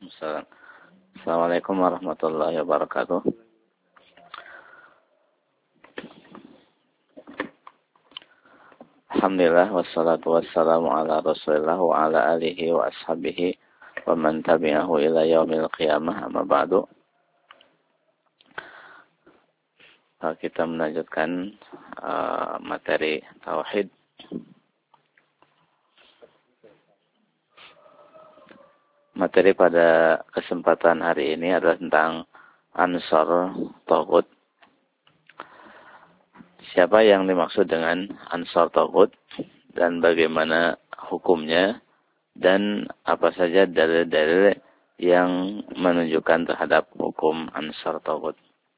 Assalamualaikum warahmatullahi wabarakatuh. Alhamdulillah wassalatu wassalamu ala Rasulillah wa ala alihi wa ashabihi wa man tabi'ahu ila yaumil qiyamah, amma ba'du. Kita melanjutkan materi tauhid. Materi pada kesempatan hari ini adalah tentang Ansar Taghut. Siapa yang dimaksud dengan Ansar Taghut dan bagaimana hukumnya dan apa saja dalil-dalil yang menunjukkan terhadap hukum Ansar Taghut.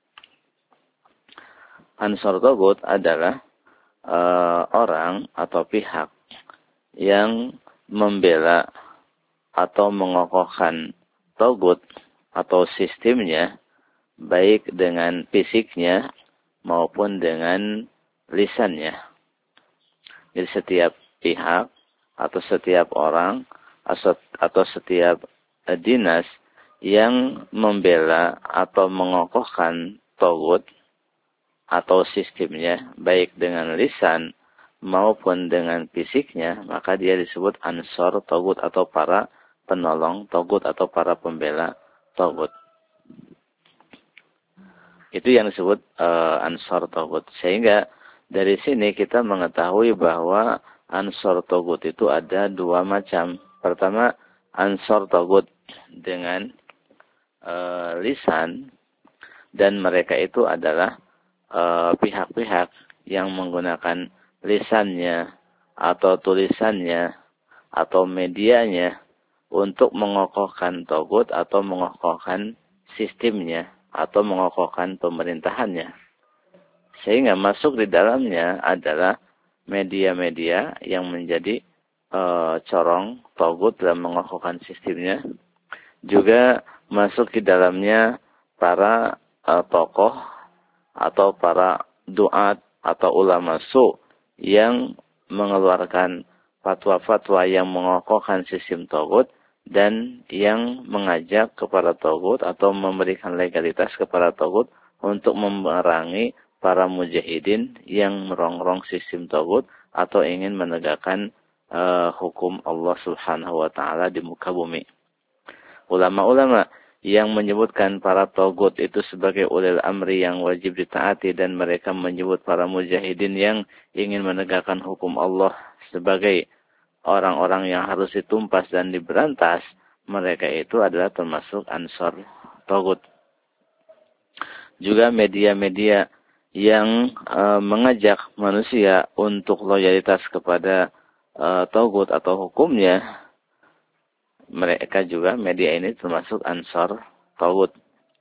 Ansar Taghut adalah orang atau pihak yang membela atau mengokohkan Taghut atau sistemnya baik dengan fisiknya maupun dengan lisannya. Jadi setiap pihak atau setiap orang atau setiap dinas yang membela atau mengokohkan Taghut atau sistemnya baik dengan lisan maupun dengan fisiknya, maka dia disebut Ansar Taghut atau para penolong Taghut atau para pembela Taghut. Itu yang disebut Ansar Taghut. Sehingga dari sini kita mengetahui bahwa Ansar Taghut itu ada dua macam. Pertama, Ansar Taghut dengan lisan, dan mereka itu adalah pihak-pihak yang menggunakan lisannya atau tulisannya atau medianya untuk mengokohkan Taghut atau mengokohkan sistemnya atau mengokohkan pemerintahannya. Sehingga masuk di dalamnya adalah media-media yang menjadi corong Taghut dalam mengokohkan sistemnya. Juga masuk di dalamnya para tokoh atau para duat atau ulama su yang mengeluarkan fatwa-fatwa yang mengokohkan sistem Taghut dan yang mengajak kepada Taghut atau memberikan legalitas kepada Taghut untuk memerangi para mujahidin yang merongrong sistem Taghut atau ingin menegakkan hukum Allah Subhanahu wa taala di muka bumi. Ulama-ulama yang menyebutkan para Taghut itu sebagai ulil amri yang wajib ditaati, dan mereka menyebut para mujahidin yang ingin menegakkan hukum Allah sebagai orang-orang yang harus ditumpas dan diberantas, mereka itu adalah termasuk Ansar Taghut. Juga media-media yang mengajak manusia untuk loyalitas kepada Taghut atau hukumnya, mereka juga media ini termasuk Ansar Taghut.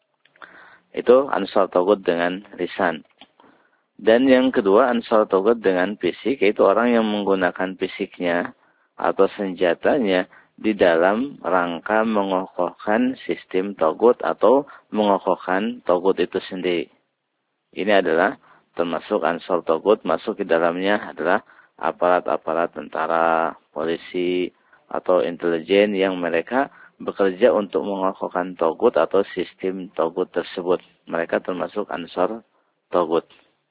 Itu Ansar Taghut dengan lisan. Dan yang kedua, Ansar Taghut dengan fisik, yaitu orang yang menggunakan fisiknya atau senjatanya di dalam rangka mengokohkan sistem Taghut atau mengokohkan Taghut itu sendiri. Ini adalah termasuk Ansar Taghut. Masuk di dalamnya adalah aparat-aparat tentara, polisi, atau intelijen yang mereka bekerja untuk mengokohkan Taghut atau sistem Taghut tersebut. Mereka termasuk Ansar Taghut.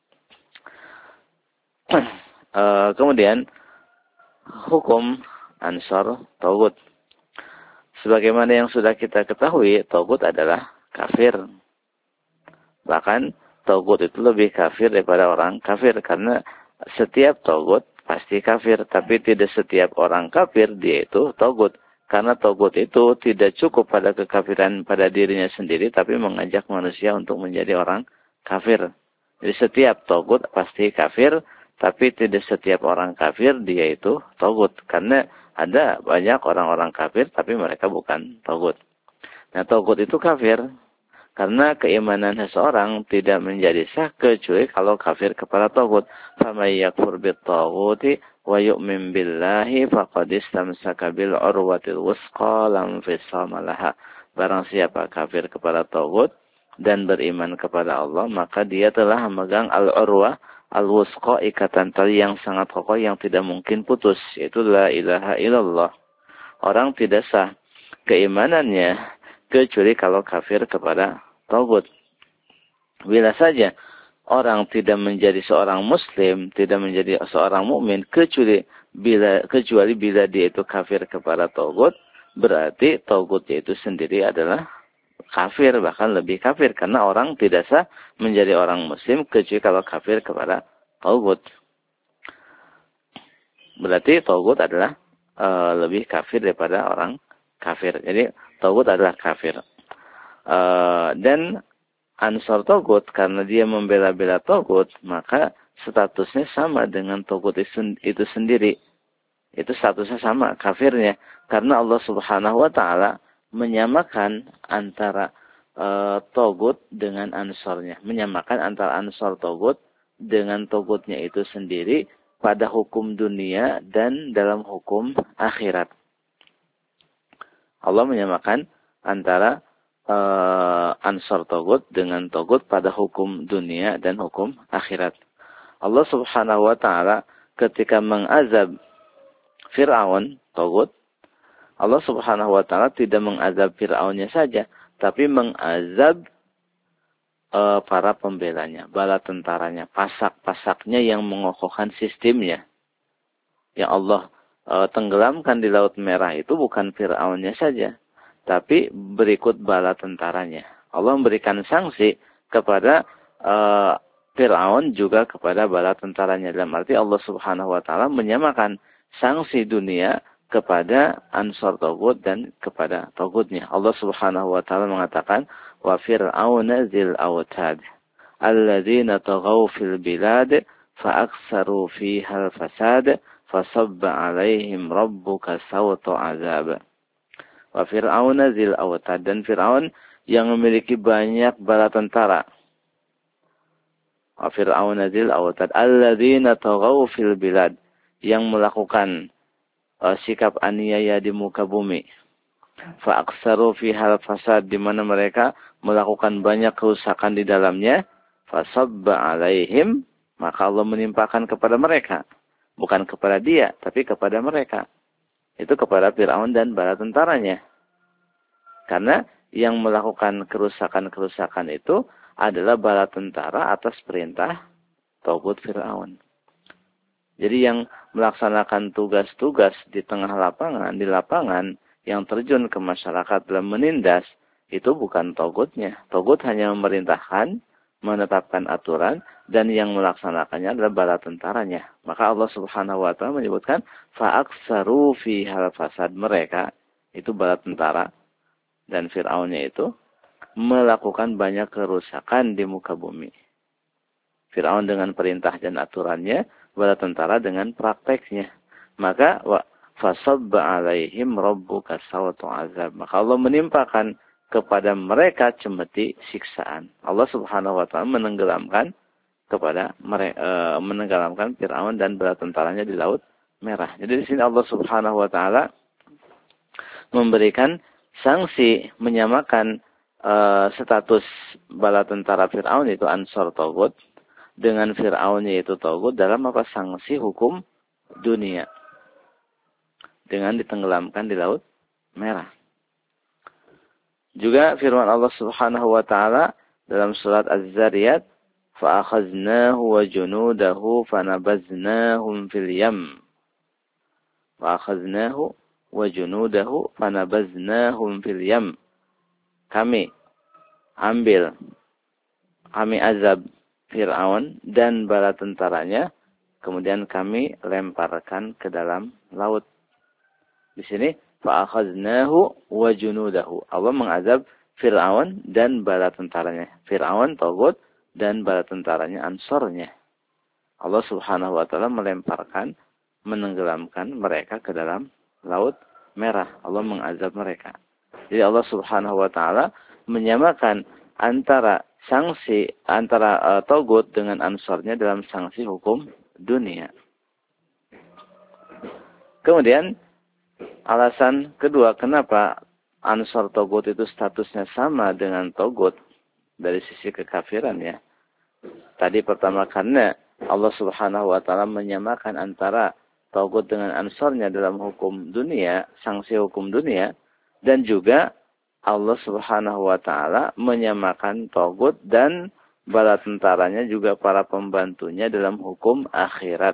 Kemudian hukum Ansar Taghut. Sebagaimana yang sudah kita ketahui, Taghut adalah kafir. Bahkan Taghut itu lebih kafir daripada orang kafir, karena setiap Taghut pasti kafir, tapi tidak setiap orang kafir dia itu Taghut. Karena Taghut itu tidak cukup pada kekafiran pada dirinya sendiri, tapi mengajak manusia untuk menjadi orang kafir. Jadi setiap Taghut pasti kafir, tapi tidak setiap orang kafir dia itu Taghut. Karena ada banyak orang-orang kafir, tapi mereka bukan Taghut. Nah, Taghut itu kafir karena keimanan seseorang tidak menjadi sah kecuali kalau kafir kepada Taghut. Faman yakfur bit-taghuti wa yu'min billahi faqad istamsaka bil urwatil wusqa lam fisama laha. Barang siapa kafir kepada Taghut dan beriman kepada Allah, maka dia telah memegang al-urwah al-wusqa, ikatan tali yang sangat kokoh yang tidak mungkin putus, yaitu la ilaha illallah. Orang tidak sah keimanannya kecuali kalau kafir kepada tagut. Bila saja orang tidak menjadi seorang muslim, tidak menjadi seorang mukmin kecuali bila dia itu kafir kepada tagut, berarti tagutnya itu sendiri adalah kafir, bahkan lebih kafir, karena orang tidak sah menjadi orang muslim kecuali kalau kafir kepada tagut. Berarti tagut adalah lebih kafir daripada orang kafir. Jadi tagut adalah kafir. Dan ansor tagut, karena dia membela-bela tagut, maka statusnya sama dengan tagut itu sendiri. Itu statusnya sama, kafirnya. Karena Allah Subhanahu wa Ta'ala menyamakan antara tagut dengan ansornya. Menyamakan antara ansor tagut dengan tagutnya itu sendiri pada hukum dunia dan dalam hukum akhirat. Allah menyamakan antara ansor tagut dengan tagut pada hukum dunia dan hukum akhirat. Allah Subhanahu wa Ta'ala ketika mengazab Fir'aun, tagut, Allah Subhanahu wa Ta'ala tidak mengazab Fir'aunnya saja, tapi mengazab para pembelanya, bala tentaranya, pasak-pasaknya yang mengokohkan sistemnya. Yang Allah tenggelamkan di Laut Merah itu bukan Fir'aunnya saja, tapi berikut bala tentaranya. Allah memberikan sanksi kepada Fir'aun juga kepada bala tentaranya. Dalam arti Allah Subhanahu wa Ta'ala menyamakan sanksi dunia kepada ansor tagut dan kepada tagutnya. Allah Subhanahu wa Ta'ala mengatakan, wa fir'auna zil awtad alladzina taghaw fil bilad fa aktsaru fiha al fasad fasabba 'alaihim rabbuka sawta 'adzab. Wa fir'auna zil awtad, dan Fir'aun yang memiliki banyak bala tentara. Wa fir'auna zil awtad alladzina taghaw fil bilad, yang melakukan sikap aniaya di muka bumi. Fa aktsaru fiha al fasad, di mana mereka melakukan banyak kerusakan di dalamnya. Fasabba 'alaihim, maka Allah menimpakan kepada mereka, bukan kepada dia, tapi kepada mereka. Itu kepada Fir'aun dan bala tentaranya. Karena yang melakukan kerusakan-kerusakan itu adalah bala tentara atas perintah tagut Fir'aun. Jadi yang melaksanakan tugas-tugas di tengah lapangan, di lapangan, yang terjun ke masyarakat dalam menindas, itu bukan tagutnya. Tagut hanya memerintahkan, menetapkan aturan, dan yang melaksanakannya adalah bala tentaranya. Maka Allah Subhanahu wa Ta'ala menyebutkan fa'aksaru fihal fasad, mereka itu bala tentara dan Fir'aunnya itu melakukan banyak kerusakan di muka bumi. Fir'aun dengan perintah dan aturannya, bala tentara dengan prakteknya. Maka fasabba 'alaihim rabbuka sawta 'adzab, maka Allah menimpakan kepada mereka cemeti siksaan. Allah Subhanahu wa Ta'ala menenggelamkan menenggelamkan Fir'aun dan bala tentaranya di Laut Merah. Jadi di sini Allah Subhanahu wa Ta'ala memberikan sanksi, menyamakan status bala tentara Fir'aun itu ansor tagut dengan Fir'aunnya itu tagut dalam apa? Sanksi hukum dunia dengan ditenggelamkan di Laut Merah. Juga firman Allah Subhanahu wa Ta'ala dalam surat Az-Zariyat, فَأَخَذْنَاهُ وَجُنُودَهُ فَنَبَذْنَاهُمْ فِي الْيَمِّ فَأَخَذْنَاهُ وَجُنُودَهُ فَنَبَذْنَاهُمْ فِي الْيَمِّ, kami azab Fir'aun dan bala tentaranya, kemudian kami lemparkan ke dalam laut. Di sini fa'akhadnahu wa junudahu, Allah mengazab Fir'aun dan bala tentaranya. Fir'aun tagut dan bala tentaranya ansornya. Allah Subhanahu wa Ta'ala melemparkan, menenggelamkan mereka ke dalam Laut Merah. Allah mengazab mereka. Jadi Allah Subhanahu wa Ta'ala menyamakan antara sanksi antara tagut dengan ansornya dalam sanksi hukum dunia. Kemudian alasan kedua kenapa ansor tagut itu statusnya sama dengan tagut dari sisi kekafiran ya. Tadi pertama karena Allah Subhanahu wa Ta'ala menyamakan antara tagut dengan ansornya dalam hukum dunia, sanksi hukum dunia, dan juga Allah Subhanahu wa taala menyamakan tagut dan bala tentaranya juga para pembantunya dalam hukum akhirat.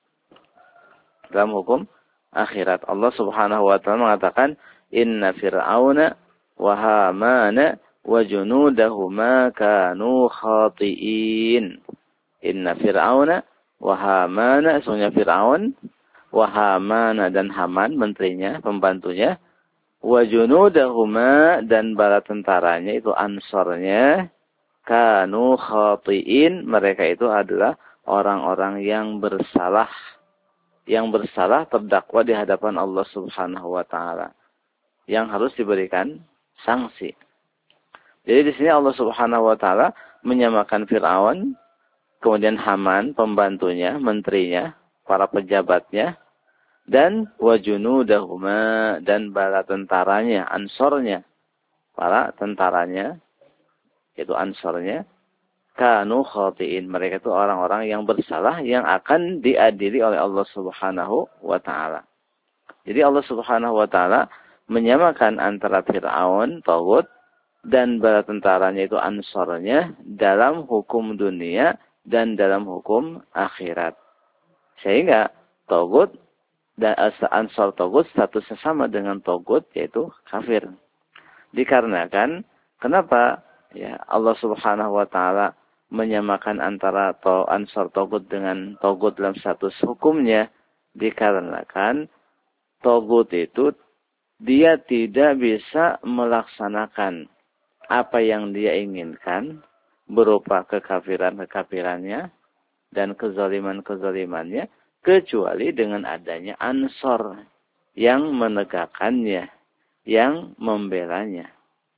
Dalam hukum akhirat Allah Subhanahu wa taala mengatakan inna fir'auna wa hamana wa junudahuma kanu khati'in. Inna fir'auna wa hamana, sesungguhnya Fir'aun, wa hamana dan Haman menterinya, pembantunya, wa junudahuma dan bala tentaranya itu ansornya, kanu khati'in, mereka itu adalah orang-orang yang bersalah. Yang bersalah terdakwa di hadapan Allah Subhanahu wa taala, yang harus diberikan sanksi. Jadi di sini Allah Subhanahu wa taala menyamakan Firaun, kemudian Haman pembantunya, menterinya, para pejabatnya, dan wajunudahuma dan bala tentaranya, ansornya, para tentaranya, yaitu ansornya, kanu khati'in, mereka itu orang-orang yang bersalah yang akan diadili oleh Allah Subhanahu wa taala. Jadi Allah Subhanahu wa taala menyamakan antara Firaun, tagut, dan bala tentaranya itu ansornya dalam hukum dunia dan dalam hukum akhirat. Sehingga tagut dan ansor tagut statusnya sama dengan tagut, yaitu kafir. Dikarenakan kenapa ya Allah Subhanahu wa taala menyamakan antara ansor tagut dengan tagut dalam status hukumnya? Dikarenakan tagut itu dia tidak bisa melaksanakan apa yang dia inginkan berupa kekafirannya dan kezalimannya kecuali dengan adanya ansor yang menegakkannya, yang membelanya.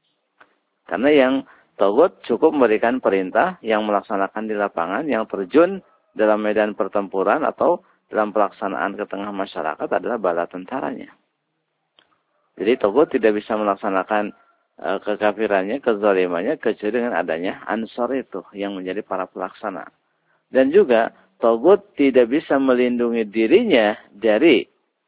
Karena yang tagut cukup memberikan perintah, yang melaksanakan di lapangan, yang terjun dalam medan pertempuran atau dalam pelaksanaan ke tengah masyarakat adalah bala tentaranya. Jadi tagut tidak bisa melaksanakan kekafirannya, kezalimannya kecuali dengan adanya ansor itu yang menjadi para pelaksana. Dan juga tagut tidak bisa melindungi dirinya dari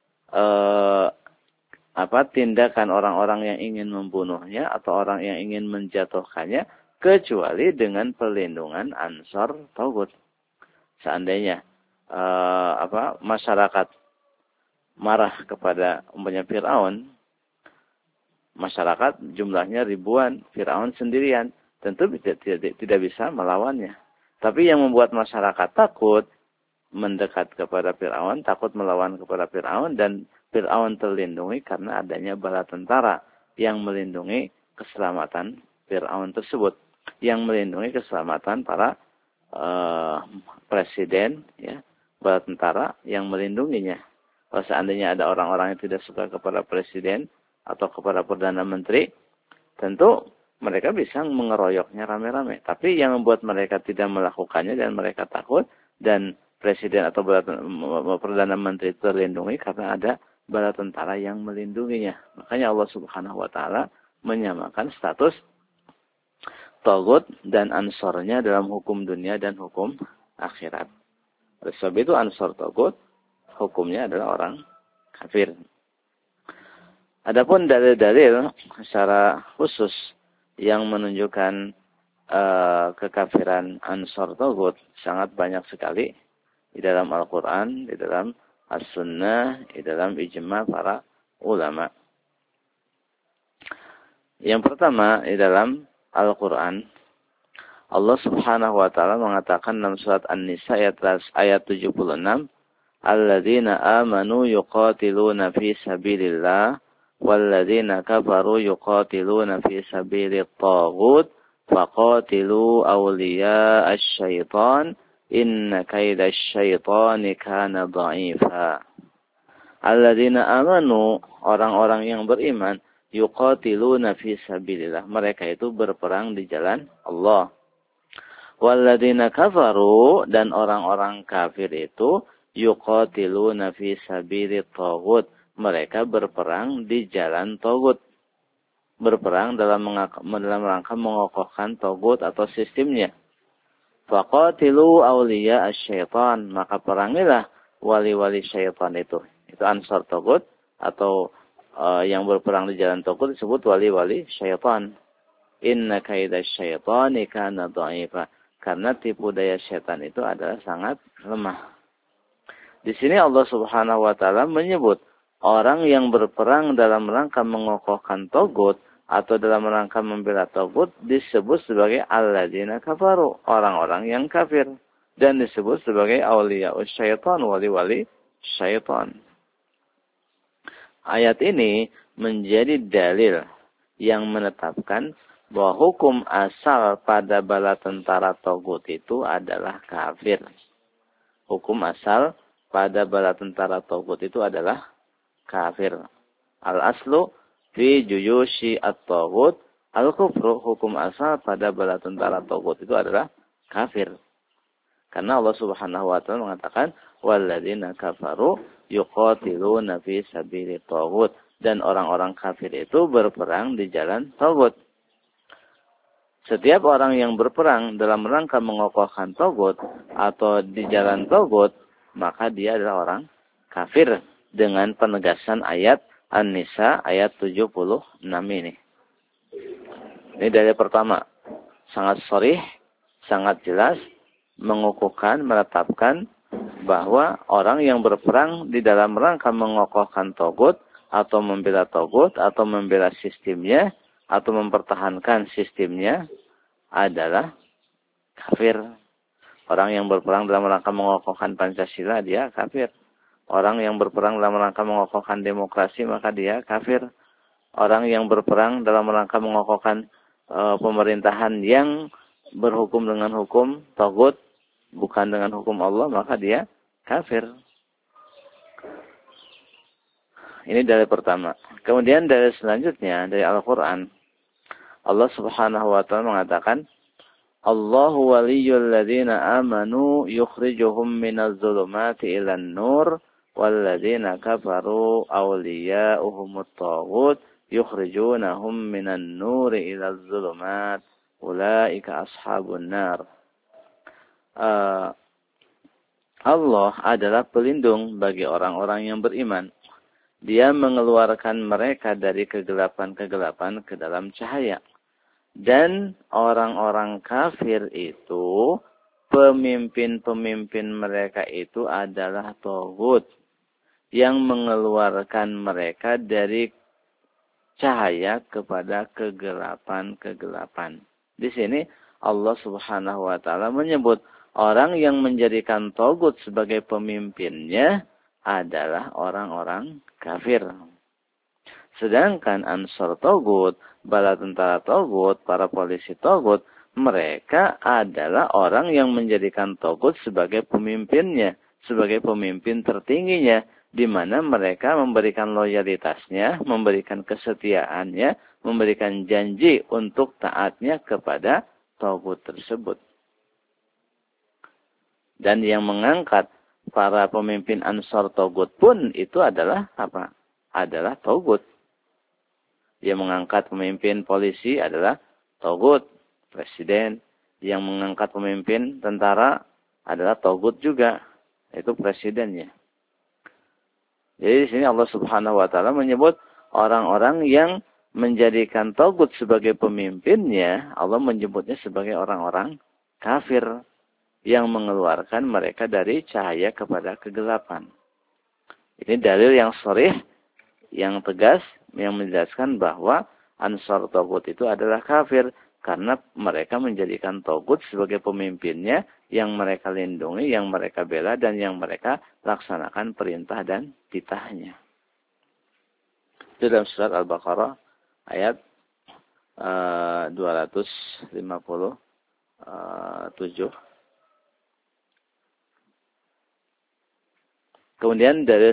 tindakan orang-orang yang ingin membunuhnya atau orang yang ingin menjatuhkannya kecuali dengan perlindungan ansor tagut. Seandainya masyarakat marah kepada umpamanya Firaun, masyarakat jumlahnya ribuan, Firaun sendirian, tentu tidak bisa melawannya. Tapi yang membuat masyarakat takut mendekat kepada Firaun, takut melawan kepada Firaun, dan Firaun terlindungi karena adanya bala tentara yang melindungi keselamatan Firaun tersebut, yang melindungi keselamatan para presiden, ya, bala tentara yang melindunginya. Kalau seandainya ada orang-orang yang tidak suka kepada presiden atau kepada perdana menteri, tentu mereka bisa mengeroyoknya rame-rame. Tapi yang membuat mereka tidak melakukannya dan mereka takut, dan presiden atau perdana menteri terlindungi karena ada bala tentara yang melindunginya. Makanya Allah Subhanahu wa taala menyamakan status tagut dan ansornya dalam hukum dunia dan hukum akhirat. Oleh sebab itu ansor tagut hukumnya adalah orang kafir. Adapun dalil-dalil secara khusus yang menunjukkan kekafiran ansor tagut sangat banyak sekali di dalam Al-Quran, di dalam As-Sunnah, di dalam ijma' para ulama. Yang pertama, di dalam Al-Quran, Allah Subhanahu wa taala mengatakan dalam surat An-Nisa ayat 76, "Alladzina amanu yuqatiluna fi sabilillah walladzina kafaru yuqatiluna fi sabilit taghut faqatilu awliya asy-syaitan inna kaida asy-syaitani kana dha'ifa." Alladzina amanu, orang-orang yang beriman, yuqatiluna fi sabilillah, mereka itu berperang di jalan Allah. Walladzina kafaru, dan orang-orang kafir itu yuqatiluna fi sabilit taghut, mereka berperang di jalan taghut. Berperang dalam rangka mengokohkan taghut atau sistemnya. Faqatilu awliya asy-syaitan, maka perangilah wali-wali syaitan itu. Itu ansar taghut atau yang berperang di jalan tagut disebut wali-wali syaitan. Inna kaida syaitani kana dha'ifa. Karena tipu daya syaitan itu adalah sangat lemah. Di sini Allah Subhanahu wa taala menyebut orang yang berperang dalam rangka mengokohkan tagut atau dalam rangka membela tagut disebut sebagai alladzina kafaru, orang-orang yang kafir, dan disebut sebagai auliyaus syaitan, wali-wali syaitan. Ayat ini menjadi dalil yang menetapkan bahwa hukum asal pada bala tentara tagut itu adalah kafir. Hukum asal pada bala tentara tagut itu adalah kafir. Al-aslu fi juyushi at-tagut al-kufru. Hukum asal pada bala tentara tagut itu adalah kafir. Karena Allah Subhanahu wa taala mengatakan walladzina kafaru yuqatiluna fi sabilit tagut, dan orang-orang kafir itu berperang di jalan tagut. Setiap orang yang berperang dalam rangka mengokohkan tagut atau di jalan tagut, maka dia adalah orang kafir dengan penegasan ayat An-Nisa ayat 76 ini. Ini dalil pertama. Sangat sharih, sangat jelas, mengukuhkan, menetapkan bahwa orang yang berperang di dalam rangka mengokohkan tagut atau membela tagut atau membela sistemnya atau mempertahankan sistemnya adalah kafir. Orang yang berperang dalam rangka mengokohkan Pancasila, dia kafir. Orang yang berperang dalam rangka mengokohkan demokrasi, maka dia kafir. Orang yang berperang dalam rangka mengokohkan pemerintahan yang berhukum dengan hukum tagut, bukan dengan hukum Allah, maka dia kafir. Ini dalil pertama. Kemudian dalil selanjutnya dari Al-Quran. Allah Subhanahu wa ta'ala mengatakan, Allahu waliyyul ladzina amanu yukhrijuhum minaz zulumati ilan nur walladzina kafaru awliya'uhumut taghut yukhrijunahum minan nuri ilaz zulumat ulaika ashabun nar. Allah adalah pelindung bagi orang-orang yang beriman. Dia mengeluarkan mereka dari kegelapan-kegelapan ke dalam cahaya. Dan orang-orang kafir itu, pemimpin-pemimpin mereka itu adalah taghut yang mengeluarkan mereka dari cahaya kepada kegelapan-kegelapan. Di sini Allah Subhanahu wa taala menyebut orang yang menjadikan taghut sebagai pemimpinnya adalah orang-orang kafir. Sedangkan ansor taghut, bala tentara taghut, para polisi taghut, mereka adalah orang yang menjadikan taghut sebagai pemimpinnya, sebagai pemimpin tertingginya, di mana mereka memberikan loyalitasnya, memberikan kesetiaannya, memberikan janji untuk taatnya kepada taghut tersebut. Dan yang mengangkat para pemimpin ansor taghut pun itu adalah apa? Adalah taghut. Yang mengangkat pemimpin polisi adalah taghut, presiden. Yang mengangkat pemimpin tentara adalah taghut juga, itu presidennya. Jadi di sini Allah Subhanahu wa taala menyebut orang-orang yang menjadikan taghut sebagai pemimpinnya, Allah menyebutnya sebagai orang-orang kafir yang mengeluarkan mereka dari cahaya kepada kegelapan. Ini dalil yang sharih, yang tegas, yang menjelaskan bahwa ansar taghut itu adalah kafir karena mereka menjadikan taghut sebagai pemimpinnya yang mereka lindungi, yang mereka bela, dan yang mereka laksanakan perintah dan titahnya. Itu dalam surat Al-Baqarah ayat 257. Kemudian dalil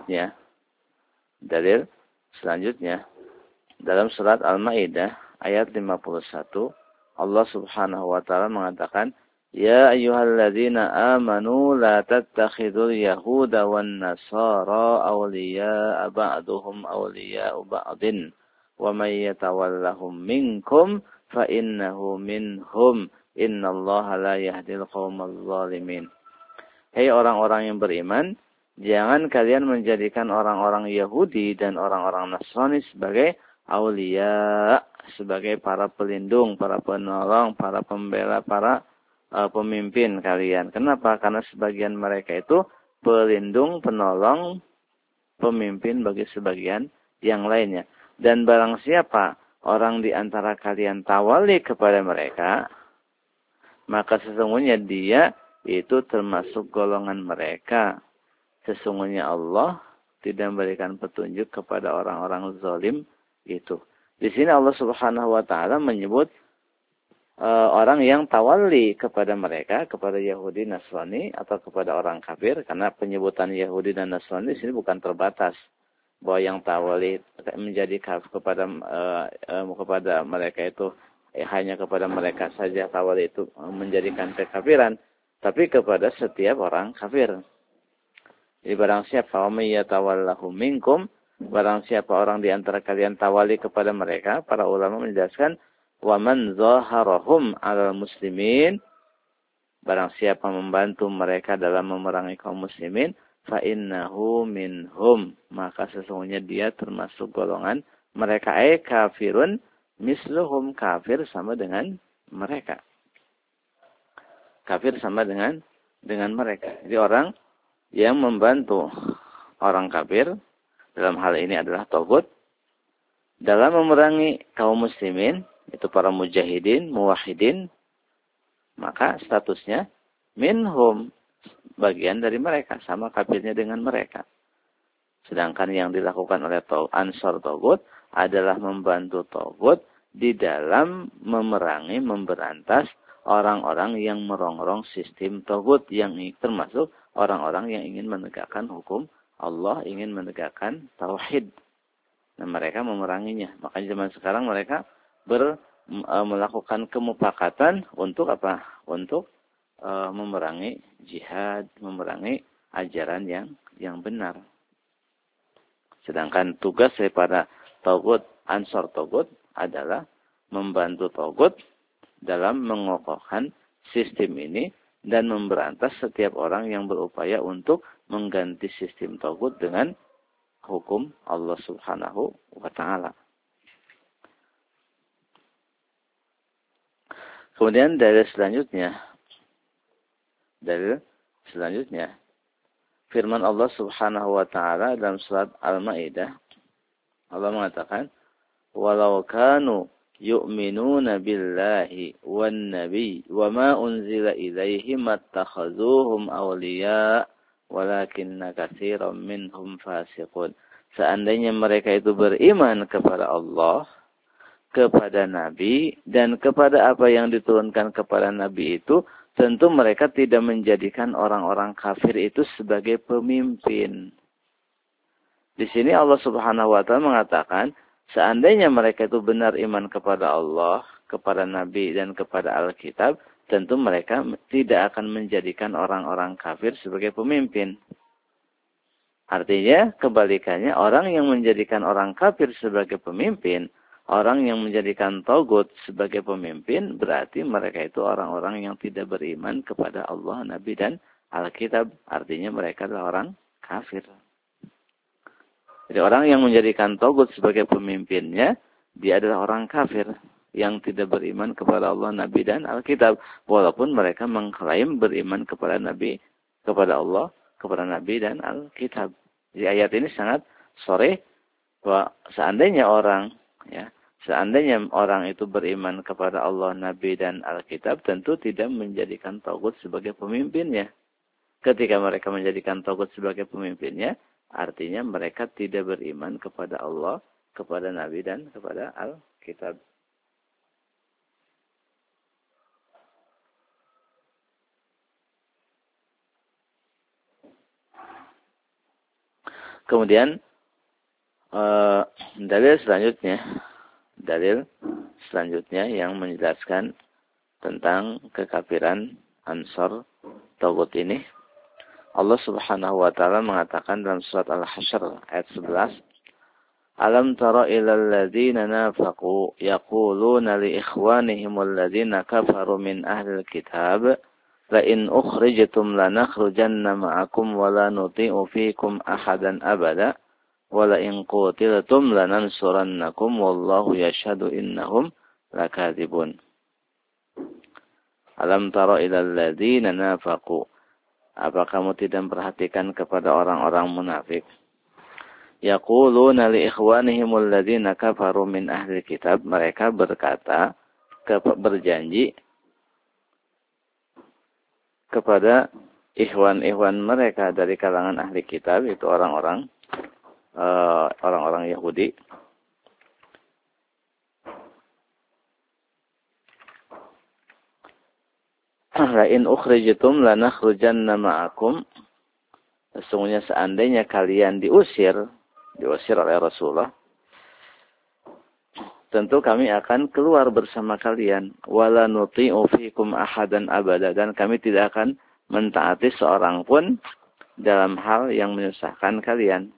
selanjutnya dalam surat Al-Maidah ayat 51, Allah Subhanahu wa taala mengatakan, Ya ayyuhalladzina amanu la tattakhidul yahuda wan nasara awliya'a ba'duhum awliya'u ba'din wa may yatawallahum minkum fa innahu minhum innallaha la yahdil qaumal zalimin. Hei orang-orang yang beriman, Jangan kalian menjadikan orang-orang Yahudi dan orang-orang Nasrani sebagai aulia, sebagai para pelindung, para penolong, para pembela, para pemimpin kalian. Kenapa? Karena sebagian mereka itu pelindung, penolong, pemimpin bagi sebagian yang lainnya. Dan barang siapa orang di antara kalian tawali kepada mereka, maka sesungguhnya dia itu termasuk golongan mereka. Sesungguhnya Allah tidak memberikan petunjuk kepada orang-orang zalim itu. Di sini Allah Subhanahu wa taala menyebut orang yang tawalli kepada mereka, kepada Yahudi, Nasrani atau kepada orang kafir, karena penyebutan Yahudi dan Nasrani di sini bukan terbatas bahwa yang tawalli menjadi kafir kepada mereka itu hanya kepada mereka saja tawalli itu menjadikan kekafiran, tapi kepada setiap orang kafir. Jadi barang siapa yatawallahu minkum, barang siapa orang di antara kalian tawali kepada mereka, para ulama menjelaskan wa man zaharahum 'alal muslimin, barang siapa membantu mereka dalam memerangi kaum muslimin, fa innahu minhum, maka sesungguhnya dia termasuk golongan mereka. Kafirun misluhum, kafir sama dengan mereka. Kafir sama dengan mereka. Jadi orang yang membantu orang kafir, dalam hal ini adalah taghut, dalam memerangi kaum muslimin, itu para mujahidin, muwahhidin, maka statusnya minhum, bagian dari mereka, sama kafirnya dengan mereka. Sedangkan yang dilakukan oleh Ansar taghut adalah membantu taghut di dalam memerangi, memberantas orang-orang yang merongrong sistem taghut, yang termasuk orang-orang yang ingin menegakkan hukum Allah, ingin menegakkan tauhid. Nah, mereka memeranginya. Makanya zaman sekarang mereka melakukan kemufakatan untuk apa? Untuk memerangi jihad, memerangi ajaran yang benar. Sedangkan tugas daripada taghut, Ansar taghut adalah membantu taghut dalam mengokohkan sistem ini dan memberantas setiap orang yang berupaya untuk mengganti sistem taghut dengan hukum Allah Subhanahu wa taala. Kemudian dalil selanjutnya firman Allah Subhanahu wa taala dalam surat Al-Maidah, Allah mengatakan walau kanu yu'minuna billahi wan nabi wa ma unzila ilaihim attakhazuhum awliya walakinna katsiran minhum fasiqun. Seandainya mereka itu beriman kepada Allah, kepada nabi, dan kepada apa yang diturunkan kepada nabi itu, tentu mereka tidak menjadikan orang-orang kafir itu sebagai pemimpin. Di sini Allah Subhanahu wa taala mengatakan seandainya mereka itu benar iman kepada Allah, kepada Nabi, dan kepada Alkitab, tentu mereka tidak akan menjadikan orang-orang kafir sebagai pemimpin. Artinya, kebalikannya, orang yang menjadikan orang kafir sebagai pemimpin, orang yang menjadikan taghut sebagai pemimpin, berarti mereka itu orang-orang yang tidak beriman kepada Allah, Nabi, dan Alkitab. Artinya mereka adalah orang kafir. Jadi orang yang menjadikan taghut sebagai pemimpinnya, dia adalah orang kafir yang tidak beriman kepada Allah, Nabi, dan Alkitab. Walaupun mereka mengklaim beriman kepada Nabi, kepada Allah, kepada Nabi, dan Alkitab. Di ayat ini sangat sore bahwa seandainya orang itu beriman kepada Allah, Nabi, dan Alkitab, tentu tidak menjadikan taghut sebagai pemimpinnya. Ketika mereka menjadikan taghut sebagai pemimpinnya, artinya mereka tidak beriman kepada Allah, kepada Nabi, dan kepada Alkitab. Kemudian dalil selanjutnya yang menjelaskan tentang kekafiran Ansar taghut ini, Allah Subhanahu wa taala mengatakan dalam surat Al-Hasyr ayat 11, Alam tara ilal ladzina nafaqu yaquluna li ikhwanihim alladzina kafaru min ahlil kitab la in ukhrijtum lanakhrujanna ma'akum wa la nuti'u fiikum ahadan abada wa la in qutiltum lanansurannakum wallahu yashhadu innahum lakadzibun. Alam tara ilal ladzina nafaqu. Apa kamu tidak memperhatikan kepada orang-orang munafik? Yaquluna li ikhwanihimul ladzina kafaru min ahli kitab. Mereka berkata, berjanji kepada ikhwan-ikhwan mereka dari kalangan ahli kitab, itu orang-orang Yahudi. La in ukhrijtum lanakhrujanna ma'akum. Sesungguhnya seandainya kalian diusir oleh Rasulullah, tentu kami akan keluar bersama kalian. Wala nuti'u fikum ahadan abada, dan kami tidak akan mentaati seorang pun dalam hal yang menyusahkan kalian.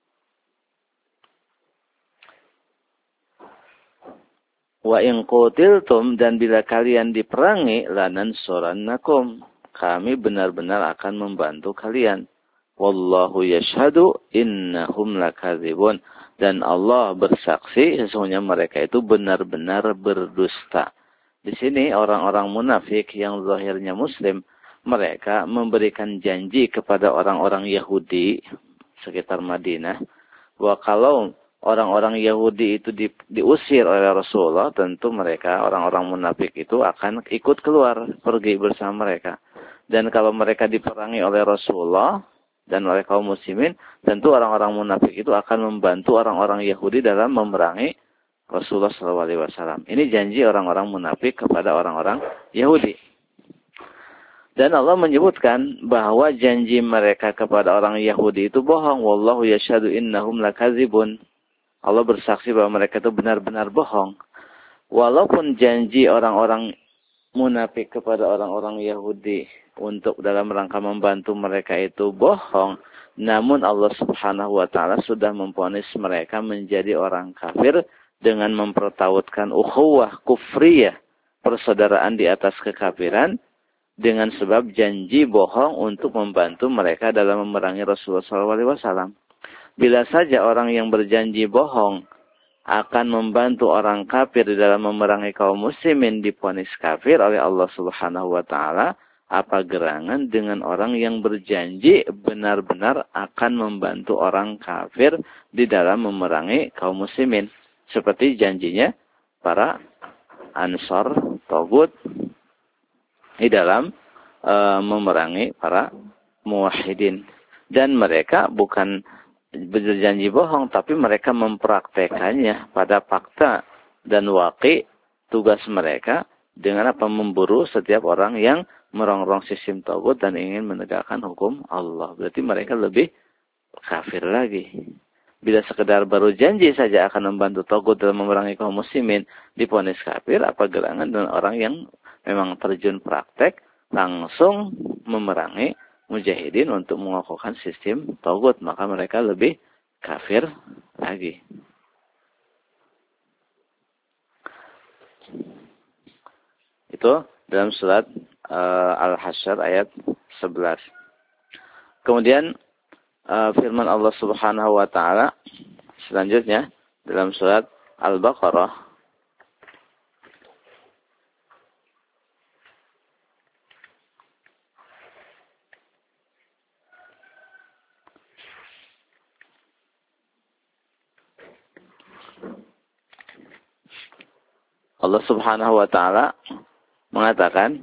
Wa in qutiltum, dan bila kalian diperangi, lanansurannakum, kami benar-benar akan membantu kalian. Wallahu yashhadu innahum lakadzibun, dan Allah bersaksi sesungguhnya mereka itu benar-benar berdusta. Di sini orang-orang munafik yang zahirnya muslim, mereka memberikan janji kepada orang-orang Yahudi sekitar Madinah bahwa kalau orang-orang Yahudi itu diusir oleh Rasulullah, tentu mereka, orang-orang munafik itu akan ikut keluar, pergi bersama mereka. Dan kalau mereka diperangi oleh Rasulullah dan oleh kaum muslimin, tentu orang-orang munafik itu akan membantu orang-orang Yahudi dalam memerangi Rasulullah SAW. Ini janji orang-orang munafik kepada orang-orang Yahudi. Dan Allah menyebutkan bahwa janji mereka kepada orang Yahudi itu bohong. Wallahu yashhadu innahum lakadzibun. Allah bersaksi bahwa mereka itu benar-benar bohong. Walaupun janji orang-orang munafik kepada orang-orang Yahudi untuk dalam rangka membantu mereka itu bohong, namun Allah Subhanahu wa taala sudah memvonis mereka menjadi orang kafir dengan mempertautkan ukhuwah kufriyah, persaudaraan di atas kekafiran, dengan sebab janji bohong untuk membantu mereka dalam memerangi Rasulullah SAW. Bila saja orang yang berjanji bohong akan membantu orang kafir di dalam memerangi kaum muslimin divonis kafir oleh Allah Subhanahu wa taala, apa gerangan dengan orang yang berjanji benar-benar akan membantu orang kafir di dalam memerangi kaum muslimin, seperti janjinya para Ansar Tagut di dalam memerangi para muwahhidin. Dan mereka bukan berjanji bohong, tapi mereka mempraktekannya pada fakta dan waqi tugas mereka dengan apa? Memburu setiap orang yang merongrong sistem tagut dan ingin menegakkan hukum Allah. Berarti mereka lebih kafir lagi. Bila sekedar baru janji saja akan membantu tagut dalam memerangi kaum muslimin divonis kafir, apa gerangan dengan orang yang memang terjun praktek langsung memerangi mujahidin untuk mengokohkan sistem tagut, maka mereka lebih kafir lagi. Itu dalam surat Al-Hasyr ayat 11. Kemudian firman Allah Subhanahu wa taala selanjutnya dalam surat Al-Baqarah Allah Subhanahu wa taala mengatakan,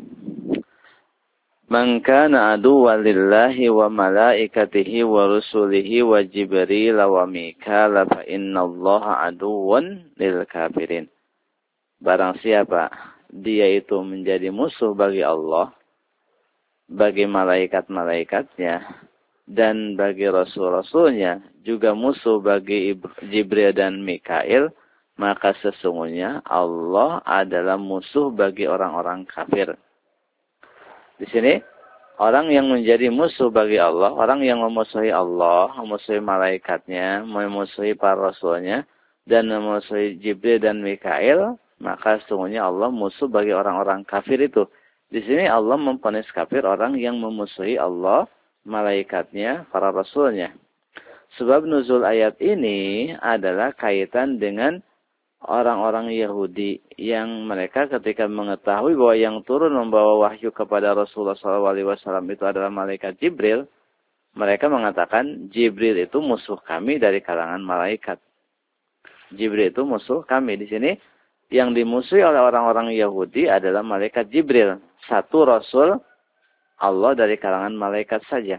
"Man kana aduwwan lillahi wa malaikatihi wa rusulihi wa Jibril wa Mikala fa innallaha aduwwun lil kafirin." Barang siapa dia itu menjadi musuh bagi Allah, bagi malaikat-malaikatnya, dan bagi rasul-rasulnya, juga musuh bagi Jibril dan Mikail, maka sesungguhnya Allah adalah musuh bagi orang-orang kafir. Di sini, orang yang menjadi musuh bagi Allah, orang yang memusuhi Allah, memusuhi malaikatnya, memusuhi para rasulnya, dan memusuhi Jibril dan Mikail, maka sesungguhnya Allah musuh bagi orang-orang kafir itu. Di sini Allah memvonis kafir orang yang memusuhi Allah, malaikatnya, para rasulnya. Sebab nuzul ayat ini adalah kaitan dengan orang-orang Yahudi yang mereka ketika mengetahui bahwa yang turun membawa wahyu kepada Rasulullah SAW itu adalah malaikat Jibril, mereka mengatakan Jibril itu musuh kami dari kalangan malaikat. Jibril itu musuh kami. Di sini yang dimusuhi oleh orang-orang Yahudi adalah malaikat Jibril. Satu Rasul Allah dari kalangan malaikat saja.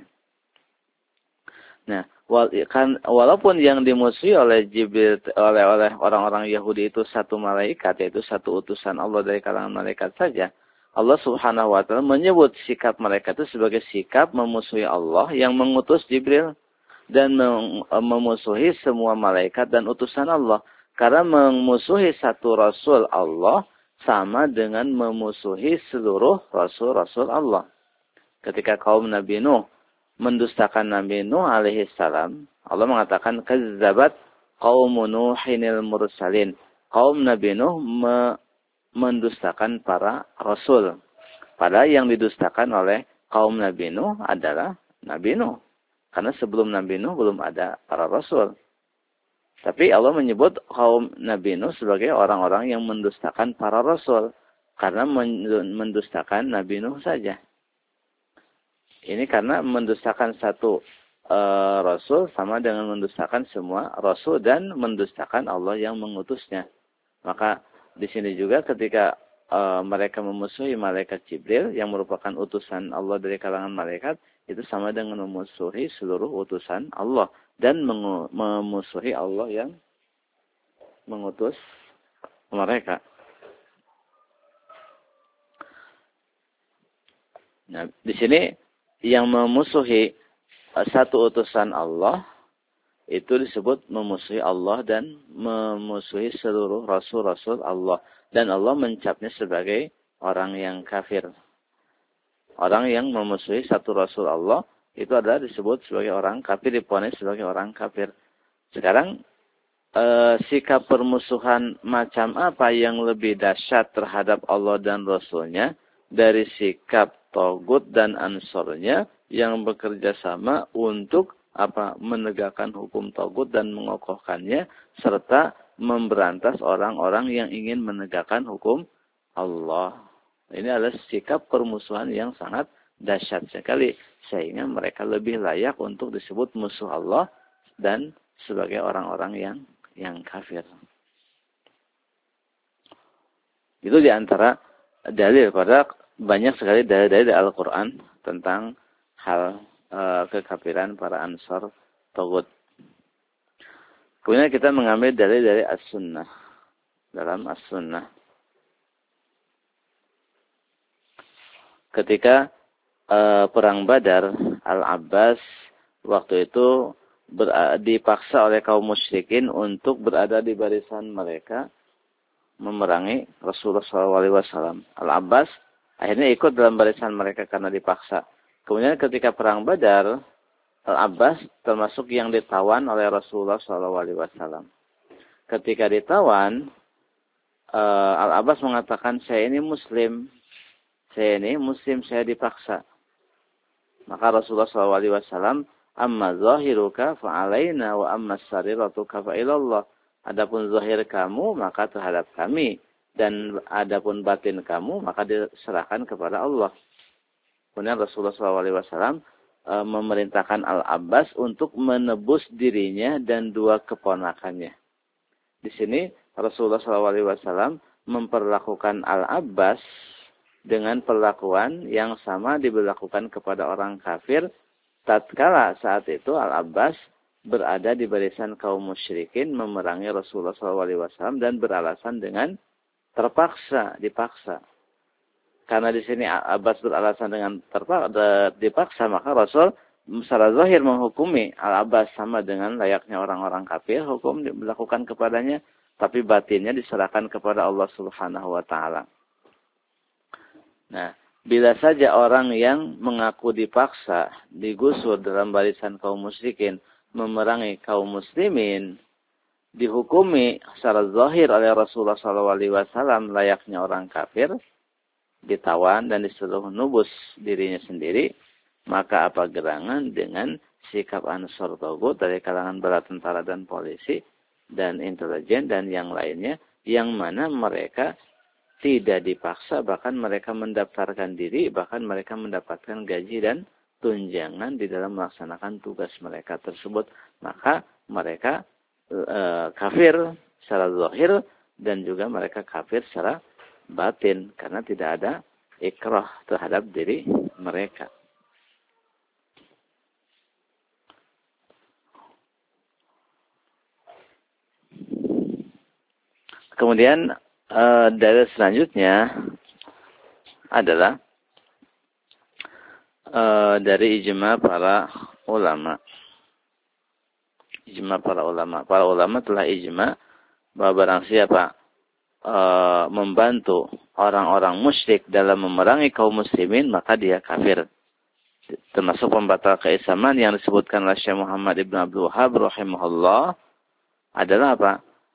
Nah, walaupun yang dimusuhi oleh Jibril oleh orang-orang Yahudi itu satu malaikat, yaitu satu utusan Allah dari kalangan malaikat saja, Allah Subhanahu wa taala menyebut sikap mereka itu sebagai sikap memusuhi Allah yang mengutus Jibril dan memusuhi semua malaikat dan utusan Allah. Karena memusuhi satu Rasul Allah sama dengan memusuhi seluruh Rasul-Rasul Allah. Ketika kaum Nabi Nuh mendustakan Nabi Nuh alaihi salam, Allah mengatakan kazzabat qaumu Nuhinil mursalin. Kaum Nabi Nuh mendustakan para rasul. Padahal yang didustakan oleh kaum Nabi Nuh adalah Nabi Nuh. Karena sebelum Nabi Nuh belum ada para rasul. Tapi Allah menyebut kaum Nabi Nuh sebagai orang-orang yang mendustakan para rasul. Karena mendustakan Nabi Nuh saja. Ini karena mendustakan satu rasul sama dengan mendustakan semua rasul dan mendustakan Allah yang mengutusnya. Maka di sini juga ketika mereka memusuhi malaikat Jibril yang merupakan utusan Allah dari kalangan malaikat, itu sama dengan memusuhi seluruh utusan Allah dan memusuhi Allah yang mengutus mereka. Nah, di sini yang memusuhi satu utusan Allah itu disebut memusuhi Allah dan memusuhi seluruh rasul-rasul Allah. Dan Allah mencapnya sebagai orang yang kafir. Orang yang memusuhi satu rasul Allah itu adalah disebut sebagai orang kafir, diponis sebagai orang kafir. Sekarang sikap permusuhan macam apa yang lebih dahsyat terhadap Allah dan Rasulnya dari sikap Togut dan Ansornya yang bekerja sama untuk menegakkan hukum Togut dan mengokohkannya serta memberantas orang-orang yang ingin menegakkan hukum Allah. Ini adalah sikap permusuhan yang sangat dahsyat sekali sehingga mereka lebih layak untuk disebut musuh Allah dan sebagai orang-orang yang kafir. Itu diantara dalil pada banyak sekali dalil-dalil Al-Quran tentang hal kekafiran para Ansar Togut. Kemudian kita mengambil dalil dari As-Sunnah. Dalam As-Sunnah. Ketika perang Badar, Al-Abbas waktu itu dipaksa oleh kaum musyrikin untuk berada di barisan mereka memerangi Rasulullah SAW. Al-Abbas akhirnya ikut dalam barisan mereka karena dipaksa. Kemudian ketika perang Badar, Al-Abbas termasuk yang ditawan oleh Rasulullah SAW. Ketika ditawan, Al-Abbas mengatakan, saya ini Muslim, saya dipaksa. Maka Rasulullah SAW, amma zahiruka fa'alaina wa amma sariratuka fa'ilallah. Adapun zahir kamu, maka terhadap kami. Dan adapun batin kamu, maka diserahkan kepada Allah. Kemudian Rasulullah SAW memerintahkan Al-Abbas untuk menebus dirinya dan dua keponakannya. Di sini Rasulullah SAW memperlakukan Al-Abbas dengan perlakuan yang sama diberlakukan kepada orang kafir. Tatkala saat itu Al-Abbas berada di barisan kaum musyrikin memerangi Rasulullah SAW dan beralasan dengan dipaksa. Karena di sini Abbas beralasan dengan dipaksa, maka Rasul secara zahir menghukumi Al-Abbas sama dengan layaknya orang-orang kafir, hukum dilakukan kepadanya, tapi batinnya diserahkan kepada Allah Subhanahu wa taala. Nah, bila saja orang yang mengaku dipaksa, digusur dalam barisan kaum musyrikin, memerangi kaum muslimin, dihukumi secara zahir oleh Rasulullah SAW layaknya orang kafir, ditawan dan disuruh nubus dirinya sendiri, maka apa gerangan dengan sikap Ansor Togut dari kalangan bala tentara dan polisi dan intelijen dan yang lainnya, yang mana mereka tidak dipaksa, bahkan mereka mendaftarkan diri, bahkan mereka mendapatkan gaji dan tunjangan di dalam melaksanakan tugas mereka tersebut. Maka mereka kafir secara zahir dan juga mereka kafir secara batin karena tidak ada ikrah terhadap diri mereka. Kemudian dalil selanjutnya adalah dari ijma para ulama. Ijma para ulama. Para ulama telah ijma bahwa barang siapa membantu orang-orang musyrik dalam memerangi kaum muslimin, maka dia kafir. Termasuk pembatal keislaman yang disebutkan oleh Syekh Muhammad Ibn Abdul Wahhab rahimahullah adalah apa?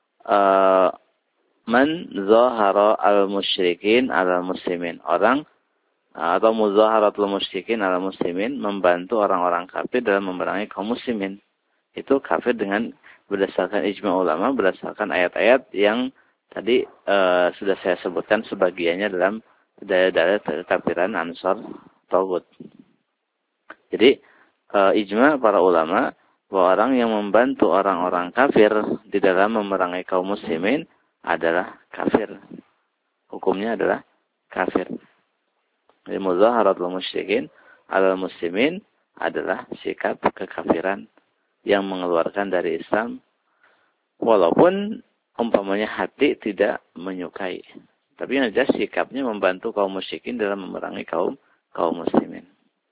Man zahara al-musyrikin al-muslimin. Orang atau muzaharatul musyrikin al-muslimin, membantu orang-orang kafir dalam memerangi kaum muslimin. Itu kafir dengan berdasarkan ijma ulama, berdasarkan ayat-ayat yang tadi sudah saya sebutkan sebagiannya dalam dalil-dalil kekafiran Ansor Togut. Jadi ijma para ulama bahwa orang yang membantu orang-orang kafir di dalam memerangi kaum muslimin adalah kafir. Hukumnya adalah kafir. Jadi muzaharatul musyrikin alal muslimin adalah sikap kekafiran yang mengeluarkan dari Islam walaupun umpamanya hati tidak menyukai. Tapi yang jelas sikapnya membantu kaum musyrikin dalam memerangi kaum muslimin.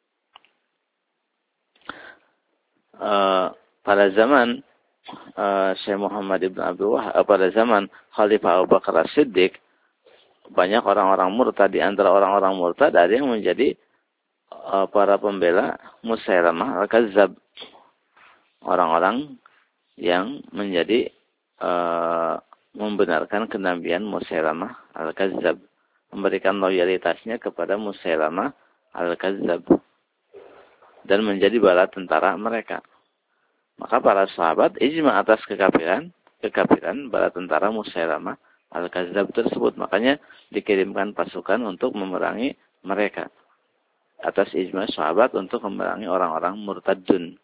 Pada zaman Syekh Muhammad Ibn Abdul Wahhab, pada zaman Khalifah Abu Bakar As-Siddiq, banyak orang-orang murtad. Di antara orang-orang murtad ada yang menjadi para pembela Musailamah Al-Kazzab. Orang-orang yang menjadi membenarkan kenabian Musailamah Al-Kazzab, memberikan loyalitasnya kepada Musailamah Al-Kazzab dan menjadi bala tentara mereka. Maka para sahabat ijma atas kekafiran bala tentara Musailamah Al-Kazzab tersebut. Makanya dikirimkan pasukan untuk memerangi mereka. Atas ijma sahabat untuk memerangi orang-orang murtadun.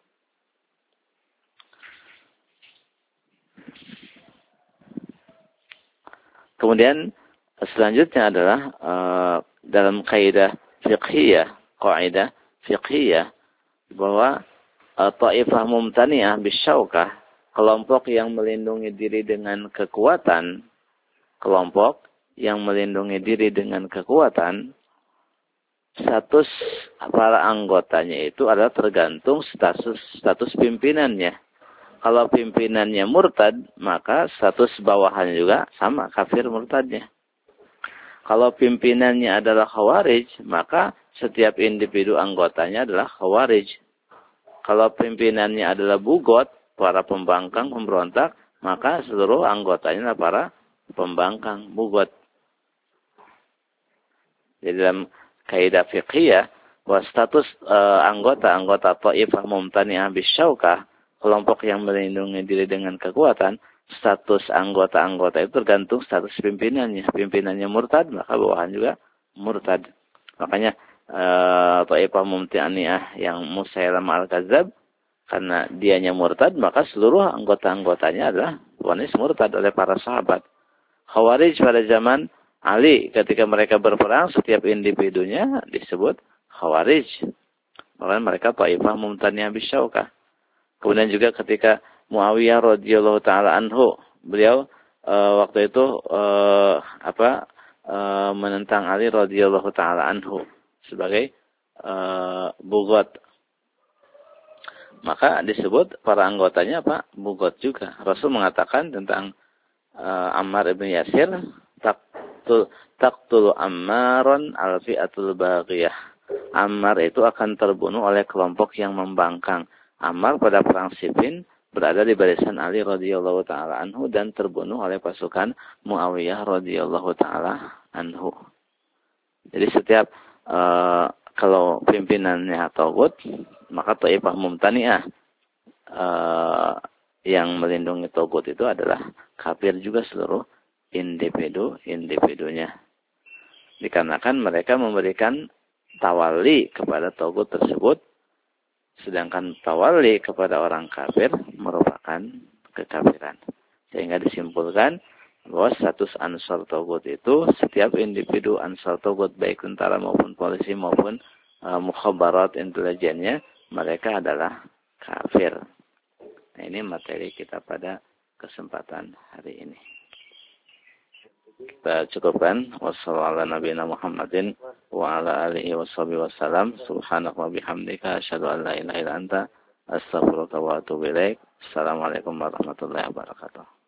Kemudian selanjutnya adalah dalam kaidah fiqhiyah bahwa ta'ifah mumtani'ah bisyaukah, kelompok yang melindungi diri dengan kekuatan, status para anggotanya itu adalah tergantung status pimpinannya. Kalau pimpinannya murtad, maka status bawahannya juga sama, kafir murtadnya. Kalau pimpinannya adalah khawarij, maka setiap individu anggotanya adalah khawarij. Kalau pimpinannya adalah bugot, para pembangkang, pemberontak, maka seluruh anggotanya adalah para pembangkang, bugot. Jadi dalam kaidah fiqhiyah, bahwa status anggota ta'ifah mumtani'ah bisyaukah, kelompok yang melindungi diri dengan kekuatan, status anggota-anggota itu tergantung status pimpinannya. Pimpinannya murtad, maka bawahan juga murtad. Makanya ta'ifah mumtani'ah yang Musailamah Al-Kazzab, karena dianya murtad, maka seluruh anggota-anggotanya adalah vonis murtad oleh para sahabat. Khawarij pada zaman Ali, ketika mereka berperang, setiap individunya disebut khawarij. Maka mereka ta'ifah mumtani'ah bisyaukah. Kemudian juga ketika Muawiyah radhiyallahu taala anhu, beliau waktu itu menentang Ali radhiyallahu taala anhu sebagai bugot. Maka disebut para anggotanya bugot juga. Rasul mengatakan tentang Ammar ibn Yasir, taqtulu Ammaron al-fi'atul baghiyah. Ammar itu akan terbunuh oleh kelompok yang membangkang. Ammar pada perang Siffin berada di barisan Ali radhiyallahu taala anhu dan terbunuh oleh pasukan Muawiyah radhiyallahu taala anhu. Jadi setiap kalau pimpinannya Tagut, maka Taifah Mumtani'ah yang melindungi Tagut itu adalah kafir juga seluruh individunya. Dikarenakan mereka memberikan tawali kepada Tagut tersebut, sedangkan tawali kepada orang kafir merupakan kekafiran. Sehingga disimpulkan bahwa status Ansar Tagut itu setiap individu Ansar Tagut, baik tentara maupun polisi maupun mukhabarat intelijennya, mereka adalah kafir. Nah, ini materi kita pada kesempatan hari ini. Kita cukupkan. Wassalamualaikum warahmatullahi wabarakatuh. Wa ala alihi wasallam. Subhanaka wa bihamdika asyhadu an la ilaha illa anta astaghfiruka wa atubu ilaik. Assalamualaikum warahmatullahi wabarakatuh.